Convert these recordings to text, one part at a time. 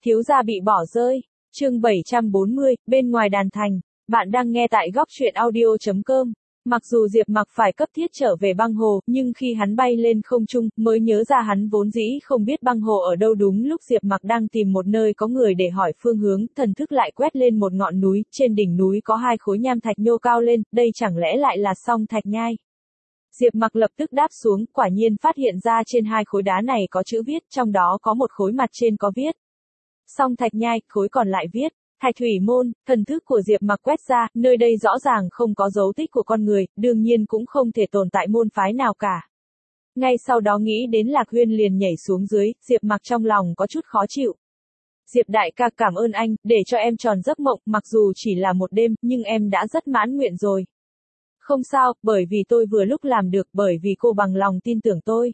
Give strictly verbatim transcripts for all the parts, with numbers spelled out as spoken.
Thiếu gia bị bỏ rơi. Chương bảy trăm bốn mươi, bên ngoài đàn thành. Bạn đang nghe tại góc truyện audio chấm com. Mặc dù Diệp Mặc phải cấp thiết trở về băng hồ, nhưng khi hắn bay lên không trung, mới nhớ ra hắn vốn dĩ không biết băng hồ ở đâu. Đúng lúc Diệp Mặc đang tìm một nơi có người để hỏi phương hướng, thần thức lại quét lên một ngọn núi, trên đỉnh núi có hai khối nham thạch nhô cao lên, đây chẳng lẽ lại là Song Thạch Nhai? Diệp Mặc lập tức đáp xuống, quả nhiên phát hiện ra trên hai khối đá này có chữ viết, trong đó có một khối mặt trên có viết Song Thạch Nhai, khối còn lại viết Thạch Thủy Môn. Thần thức của Diệp Mặc quét ra, nơi đây rõ ràng không có dấu tích của con người, đương nhiên cũng không thể tồn tại môn phái nào cả. Ngay sau đó nghĩ đến Lạc Huyên liền nhảy xuống dưới, Diệp Mặc trong lòng có chút khó chịu. Diệp đại ca, cảm ơn anh, để cho em tròn giấc mộng, mặc dù chỉ là một đêm, nhưng em đã rất mãn nguyện rồi. Không sao, bởi vì tôi vừa lúc làm được, bởi vì cô bằng lòng tin tưởng tôi.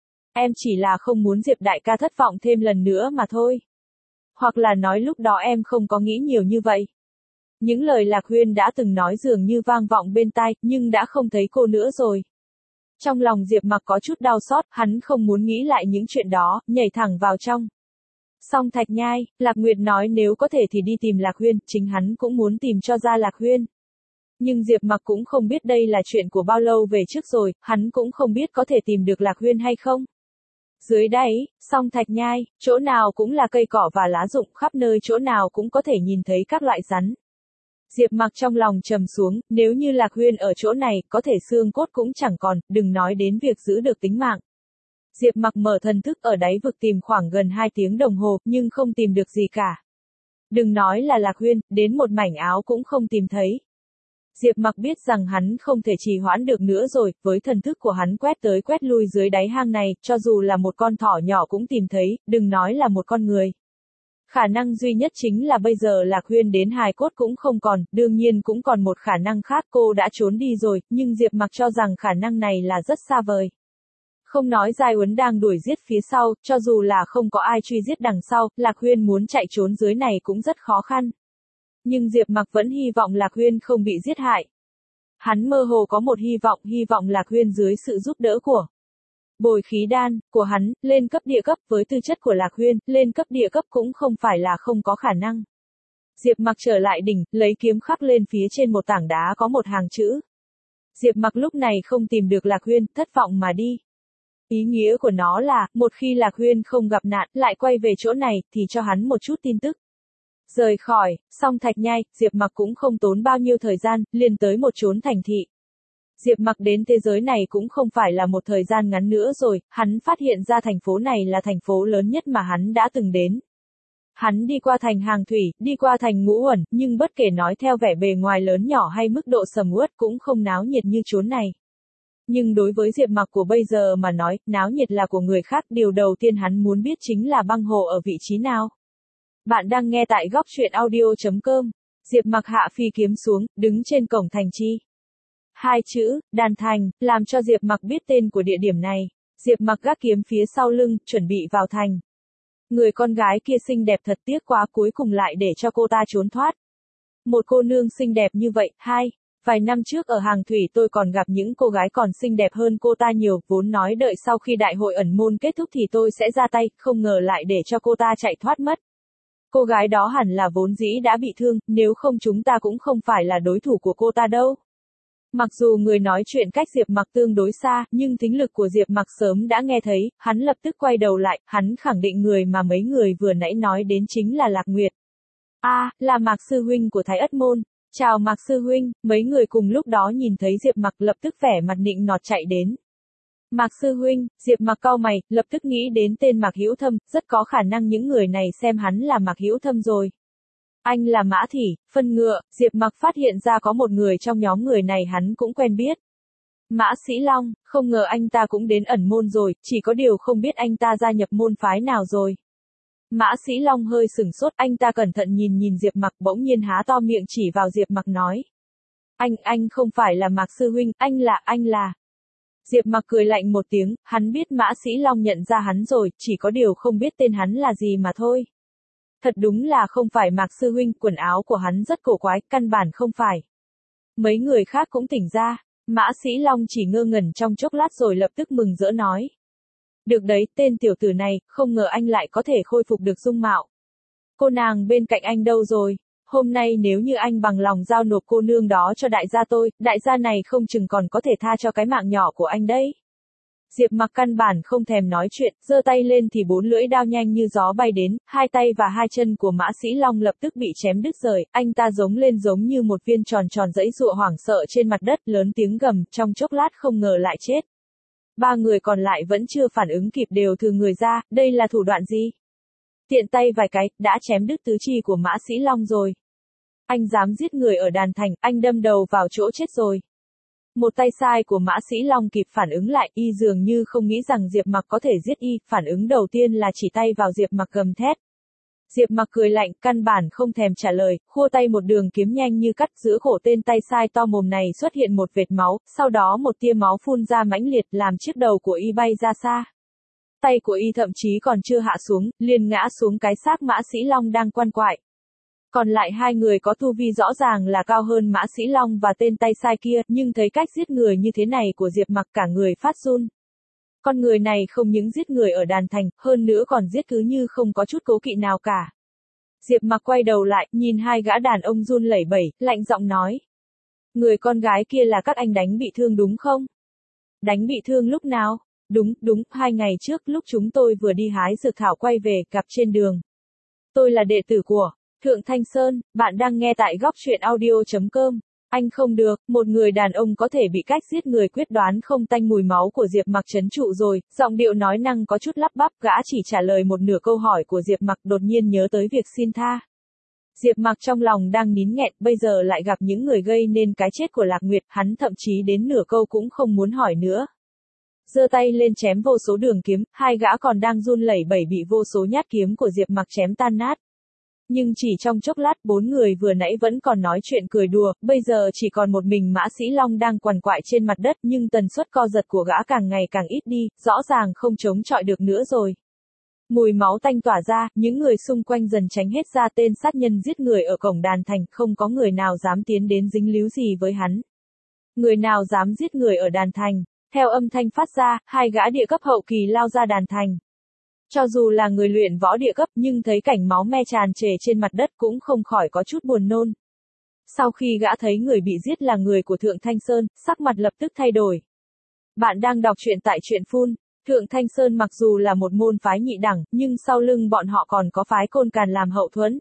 Em chỉ là không muốn Diệp đại ca thất vọng thêm lần nữa mà thôi. Hoặc là nói lúc đó em không có nghĩ nhiều như vậy. Những lời Lạc Huyên đã từng nói dường như vang vọng bên tai, nhưng đã không thấy cô nữa rồi. Trong lòng Diệp Mặc có chút đau xót, hắn không muốn nghĩ lại những chuyện đó, nhảy thẳng vào trong. Song Thạch Nhai, Lạc Nguyệt nói nếu có thể thì đi tìm Lạc Huyên, chính hắn cũng muốn tìm cho ra Lạc Huyên. Nhưng Diệp Mặc cũng không biết đây là chuyện của bao lâu về trước rồi, hắn cũng không biết có thể tìm được Lạc Huyên hay không. Dưới đáy, Song Thạch Nhai, chỗ nào cũng là cây cỏ và lá rụng, khắp nơi chỗ nào cũng có thể nhìn thấy các loại rắn. Diệp Mặc trong lòng trầm xuống, nếu như Lạc Huyên ở chỗ này, có thể xương cốt cũng chẳng còn, đừng nói đến việc giữ được tính mạng. Diệp Mặc mở thần thức ở đáy vực tìm khoảng gần hai tiếng đồng hồ, nhưng không tìm được gì cả. Đừng nói là Lạc Huyên, đến một mảnh áo cũng không tìm thấy. Diệp Mặc biết rằng hắn không thể trì hoãn được nữa rồi, với thần thức của hắn quét tới quét lui dưới đáy hang này, cho dù là một con thỏ nhỏ cũng tìm thấy, đừng nói là một con người. Khả năng duy nhất chính là bây giờ Lạc Huyên đến hài cốt cũng không còn, đương nhiên cũng còn một khả năng khác, cô đã trốn đi rồi, nhưng Diệp Mặc cho rằng khả năng này là rất xa vời. Không nói Giai Uấn đang đuổi giết phía sau, cho dù là không có ai truy giết đằng sau, Lạc Huyên muốn chạy trốn dưới này cũng rất khó khăn. Nhưng Diệp Mặc vẫn hy vọng Lạc Huyên không bị giết hại. Hắn mơ hồ có một hy vọng, hy vọng Lạc Huyên dưới sự giúp đỡ của bồi khí đan của hắn, lên cấp địa cấp. Với tư chất của Lạc Huyên, lên cấp địa cấp cũng không phải là không có khả năng. Diệp Mặc trở lại đỉnh, lấy kiếm khắc lên phía trên một tảng đá có một hàng chữ. Diệp Mặc lúc này không tìm được Lạc Huyên, thất vọng mà đi. Ý nghĩa của nó là, một khi Lạc Huyên không gặp nạn, lại quay về chỗ này, thì cho hắn một chút tin tức. Rời khỏi Song Thạch Nhai, Diệp Mặc cũng không tốn bao nhiêu thời gian, liền tới một chốn thành thị. Diệp Mặc đến thế giới này cũng không phải là một thời gian ngắn nữa rồi, hắn phát hiện ra thành phố này là thành phố lớn nhất mà hắn đã từng đến. Hắn đi qua thành Hàng Thủy, đi qua thành Ngũ Uẩn, nhưng bất kể nói theo vẻ bề ngoài lớn nhỏ hay mức độ sầm uất cũng không náo nhiệt như chốn này. Nhưng đối với Diệp Mặc của bây giờ mà nói, náo nhiệt là của người khác, điều đầu tiên hắn muốn biết chính là băng hồ ở vị trí nào. Bạn đang nghe tại góc truyện audio chấm com. Diệp Mặc hạ phi kiếm xuống, đứng trên cổng thành chi. Hai chữ, đàn thành, làm cho Diệp Mặc biết tên của địa điểm này. Diệp Mặc gác kiếm phía sau lưng, chuẩn bị vào thành. Người con gái kia xinh đẹp thật, tiếc quá, cuối cùng lại để cho cô ta trốn thoát. Một cô nương xinh đẹp như vậy, hai. Vài năm trước ở Hàng Thủy tôi còn gặp những cô gái còn xinh đẹp hơn cô ta nhiều, vốn nói đợi sau khi đại hội ẩn môn kết thúc thì tôi sẽ ra tay, không ngờ lại để cho cô ta chạy thoát mất. Cô gái đó hẳn là vốn dĩ đã bị thương, nếu không chúng ta cũng không phải là đối thủ của cô ta đâu. Mặc dù người nói chuyện cách Diệp Mặc tương đối xa, nhưng thính lực của Diệp Mặc sớm đã nghe thấy, hắn lập tức quay đầu lại, hắn khẳng định người mà mấy người vừa nãy nói đến chính là Lạc Nguyệt. A, à, là Mạc sư huynh của Thái Ất môn. Chào Mạc sư huynh, mấy người cùng lúc đó nhìn thấy Diệp Mặc lập tức vẻ mặt nịnh nọt chạy đến. Mạc sư huynh, Diệp Mặc cau mày, lập tức nghĩ đến tên Mạc Hữu Thâm, rất có khả năng những người này xem hắn là Mạc Hữu Thâm rồi. Anh là Mã Thị, phân ngựa, Diệp Mặc phát hiện ra có một người trong nhóm người này hắn cũng quen biết. Mã Sĩ Long, không ngờ anh ta cũng đến ẩn môn rồi, chỉ có điều không biết anh ta gia nhập môn phái nào rồi. Mã Sĩ Long hơi sửng sốt, anh ta cẩn thận nhìn nhìn Diệp Mặc, bỗng nhiên há to miệng chỉ vào Diệp Mặc nói. Anh, anh không phải là Mạc sư huynh, anh là, anh là. Diệp Mặc cười lạnh một tiếng, hắn biết Mã Sĩ Long nhận ra hắn rồi, chỉ có điều không biết tên hắn là gì mà thôi. Thật đúng là không phải Mạc sư huynh, quần áo của hắn rất cổ quái, căn bản không phải. Mấy người khác cũng tỉnh ra, Mã Sĩ Long chỉ ngơ ngẩn trong chốc lát rồi lập tức mừng rỡ nói. Được đấy, tên tiểu tử này, không ngờ anh lại có thể khôi phục được dung mạo. cô nàng bên cạnh anh đâu rồi? Hôm nay nếu như anh bằng lòng giao nộp cô nương đó cho đại gia tôi, đại gia này không chừng còn có thể tha cho cái mạng nhỏ của anh đấy. Diệp Mặc căn bản không thèm nói chuyện, giơ tay lên thì bốn lưỡi đao nhanh như gió bay đến, hai tay và hai chân của Mã Sĩ Long lập tức bị chém đứt rời, anh ta giống lên giống như một viên tròn tròn giãy giụa hoảng sợ trên mặt đất, lớn tiếng gầm, trong chốc lát không ngờ lại chết. Ba người còn lại vẫn chưa phản ứng kịp đều thừ người ra, đây là thủ đoạn gì? Tiện tay vài cái, đã chém đứt tứ chi của Mã Sĩ Long rồi. Anh dám giết người ở đàn thành, anh đâm đầu vào chỗ chết rồi. Một tay sai của Mã Sĩ Long kịp phản ứng lại, y dường như không nghĩ rằng Diệp Mặc có thể giết y, phản ứng đầu tiên là chỉ tay vào Diệp Mặc gầm thét. Diệp Mặc cười lạnh, căn bản không thèm trả lời, khua tay một đường kiếm nhanh như cắt, giữa cổ tên tay sai to mồm này xuất hiện một vệt máu, sau đó một tia máu phun ra mãnh liệt, làm chiếc đầu của y bay ra xa. Tay của y thậm chí còn chưa hạ xuống, liền ngã xuống cái xác Mã Sĩ Long đang quằn quại. Còn lại hai người có tu vi rõ ràng là cao hơn Mã Sĩ Long và tên tay sai kia, nhưng thấy cách giết người như thế này của Diệp Mặc cả người phát run. Con người này không những giết người ở đàn thành, hơn nữa còn giết cứ như không có chút cố kỵ nào cả. Diệp Mặc quay đầu lại, nhìn hai gã đàn ông run lẩy bẩy, lạnh giọng nói. Người con gái kia là các anh đánh bị thương đúng không? Đánh bị thương lúc nào? Đúng, đúng, hai ngày trước lúc chúng tôi vừa đi hái dược thảo quay về, gặp trên đường. Tôi là đệ tử của Thượng Thanh Sơn, bạn đang nghe tại góc truyện audio chấm com. Anh không được, một người đàn ông có thể bị cách giết người quyết đoán không tanh mùi máu của Diệp Mặc trấn trụ rồi, giọng điệu nói năng có chút lắp bắp, gã chỉ trả lời một nửa câu hỏi của Diệp Mặc, đột nhiên nhớ tới việc xin tha. Diệp Mặc trong lòng đang nín nghẹn, bây giờ lại gặp những người gây nên cái chết của Lạc Nguyệt, hắn thậm chí đến nửa câu cũng không muốn hỏi nữa. Giơ tay lên chém vô số đường kiếm, hai gã còn đang run lẩy bẩy bị vô số nhát kiếm của Diệp Mặc chém tan nát. Nhưng chỉ trong chốc lát, bốn người vừa nãy vẫn còn nói chuyện cười đùa, bây giờ chỉ còn một mình Mã Sĩ Long đang quằn quại trên mặt đất, nhưng tần suất co giật của gã càng ngày càng ít đi, rõ ràng không chống chọi được nữa rồi. Mùi máu tanh tỏa ra, những người xung quanh dần tránh hết ra, tên sát nhân giết người ở cổng đàn thành, không có người nào dám tiến đến dính líu gì với hắn. Người nào dám giết người ở đàn thành? Theo âm thanh phát ra, hai gã địa cấp hậu kỳ lao ra đàn thành. Cho dù là người luyện võ địa cấp nhưng thấy cảnh máu me tràn trề trên mặt đất cũng không khỏi có chút buồn nôn. Sau khi gã thấy người bị giết là người của Thượng Thanh Sơn, sắc mặt lập tức thay đổi. Bạn đang đọc truyện tại truyện phun. Thượng Thanh Sơn mặc dù là một môn phái nhị đẳng, nhưng sau lưng bọn họ còn có phái Côn Càn làm hậu thuẫn.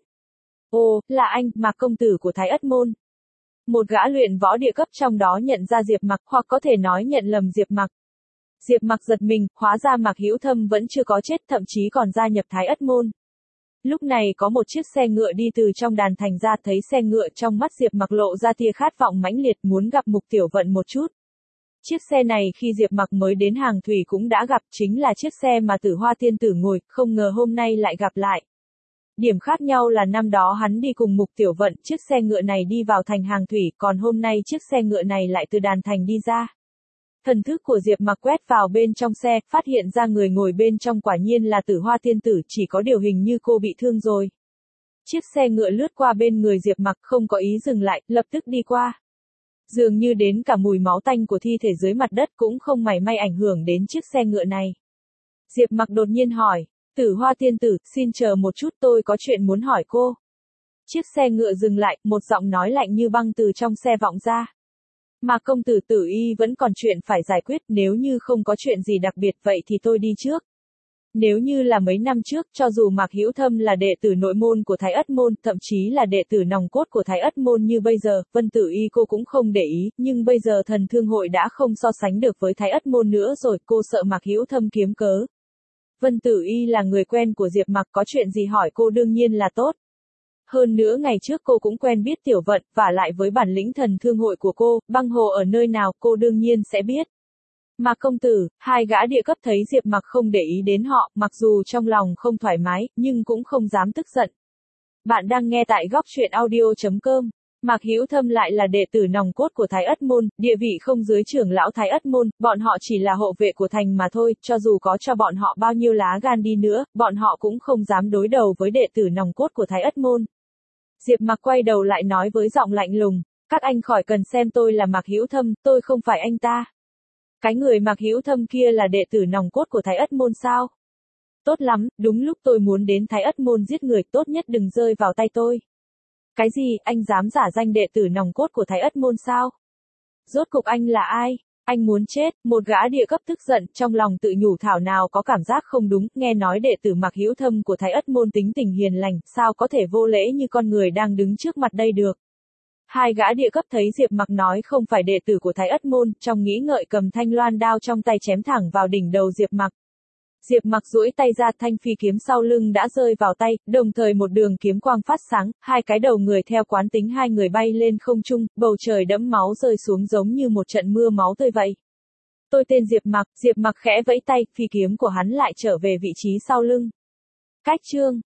Ồ, là anh, Mạc công tử của Thái Ất môn. Một gã luyện võ địa cấp trong đó nhận ra Diệp Mặc, hoặc có thể nói nhận lầm Diệp Mặc. Diệp Mặc giật mình, hóa ra Mạc Hữu Thâm vẫn chưa có chết, thậm chí còn gia nhập Thái Ất môn. Lúc này có một chiếc xe ngựa đi từ trong đàn thành ra, thấy xe ngựa trong mắt Diệp Mặc lộ ra tia khát vọng mãnh liệt, muốn gặp Mục Tiểu Vận một chút. Chiếc xe này khi Diệp Mặc mới đến Hàng Thủy cũng đã gặp, chính là chiếc xe mà Tử Hoa Tiên tử ngồi, không ngờ hôm nay lại gặp lại. Điểm khác nhau là năm đó hắn đi cùng Mục Tiểu Vận, chiếc xe ngựa này đi vào thành Hàng Thủy, còn hôm nay chiếc xe ngựa này lại từ đàn thành đi ra. Thần thức của Diệp Mặc quét vào bên trong xe, phát hiện ra người ngồi bên trong quả nhiên là Tử Hoa Tiên tử, chỉ có điều hình như cô bị thương rồi. Chiếc xe ngựa lướt qua bên người Diệp Mặc, không có ý dừng lại, lập tức đi qua. Dường như đến cả mùi máu tanh của thi thể dưới mặt đất cũng không mảy may ảnh hưởng đến chiếc xe ngựa này. Diệp Mặc đột nhiên hỏi, Tử Hoa Tiên tử, xin chờ một chút, tôi có chuyện muốn hỏi cô. Chiếc xe ngựa dừng lại, một giọng nói lạnh như băng từ trong xe vọng ra. Mà công tử Tử Y vẫn còn chuyện phải giải quyết, nếu như không có chuyện gì đặc biệt vậy thì tôi đi trước. Nếu như là mấy năm trước, cho dù Mạc Hữu Thâm là đệ tử nội môn của Thái Ất môn, thậm chí là đệ tử nòng cốt của Thái Ất môn như bây giờ, Vân Tử Y cô cũng không để ý, nhưng bây giờ Thần Thương hội đã không so sánh được với Thái Ất môn nữa rồi, cô sợ Mạc Hữu Thâm kiếm cớ. Vân Tử Y là người quen của Diệp Mặc, có chuyện gì hỏi cô đương nhiên là tốt. Hơn nữa ngày trước cô cũng quen biết Tiểu Vận, và lại với bản lĩnh Thần Thương hội của cô, băng hồ ở nơi nào cô đương nhiên sẽ biết. Mạc công tử, hai gã địa cấp thấy Diệp Mặc không để ý đến họ, mặc dù trong lòng không thoải mái, nhưng cũng không dám tức giận. Bạn đang nghe tại góc truyện audio chấm com. Mạc Hữu Thâm lại là đệ tử nòng cốt của Thái Ất môn, địa vị không dưới trưởng lão Thái Ất môn, bọn họ chỉ là hộ vệ của thành mà thôi, cho dù có cho bọn họ bao nhiêu lá gan đi nữa, bọn họ cũng không dám đối đầu với đệ tử nòng cốt của Thái Ất môn. Diệp Mặc quay đầu lại nói với giọng lạnh lùng, các anh khỏi cần xem tôi là Mạc Hữu Thâm, tôi không phải anh ta. Cái người Mạc Hữu Thâm kia là đệ tử nòng cốt của Thái Ất môn sao? Tốt lắm, đúng lúc tôi muốn đến Thái Ất Môn giết người, tốt nhất đừng rơi vào tay tôi. Cái gì, anh dám giả danh đệ tử nòng cốt của Thái Ất Môn sao? Rốt cục anh là ai? Anh muốn chết, một gã địa cấp tức giận, trong lòng tự nhủ thảo nào có cảm giác không đúng, nghe nói đệ tử Mạc Hữu Thâm của Thái Ất Môn tính tình hiền lành, sao có thể vô lễ như con người đang đứng trước mặt đây được. Hai gã địa cấp thấy Diệp Mặc nói không phải đệ tử của Thái Ất Môn, trong nghĩ ngợi cầm thanh loan đao trong tay chém thẳng vào đỉnh đầu Diệp Mặc. Diệp Mặc duỗi tay ra, thanh phi kiếm sau lưng đã rơi vào tay, đồng thời một đường kiếm quang phát sáng, hai cái đầu người theo quán tính hai người bay lên không trung, bầu trời đẫm máu rơi xuống giống như một trận mưa máu tươi vậy. Tôi tên Diệp Mặc, Diệp Mặc khẽ vẫy tay, phi kiếm của hắn lại trở về vị trí sau lưng. Cách chương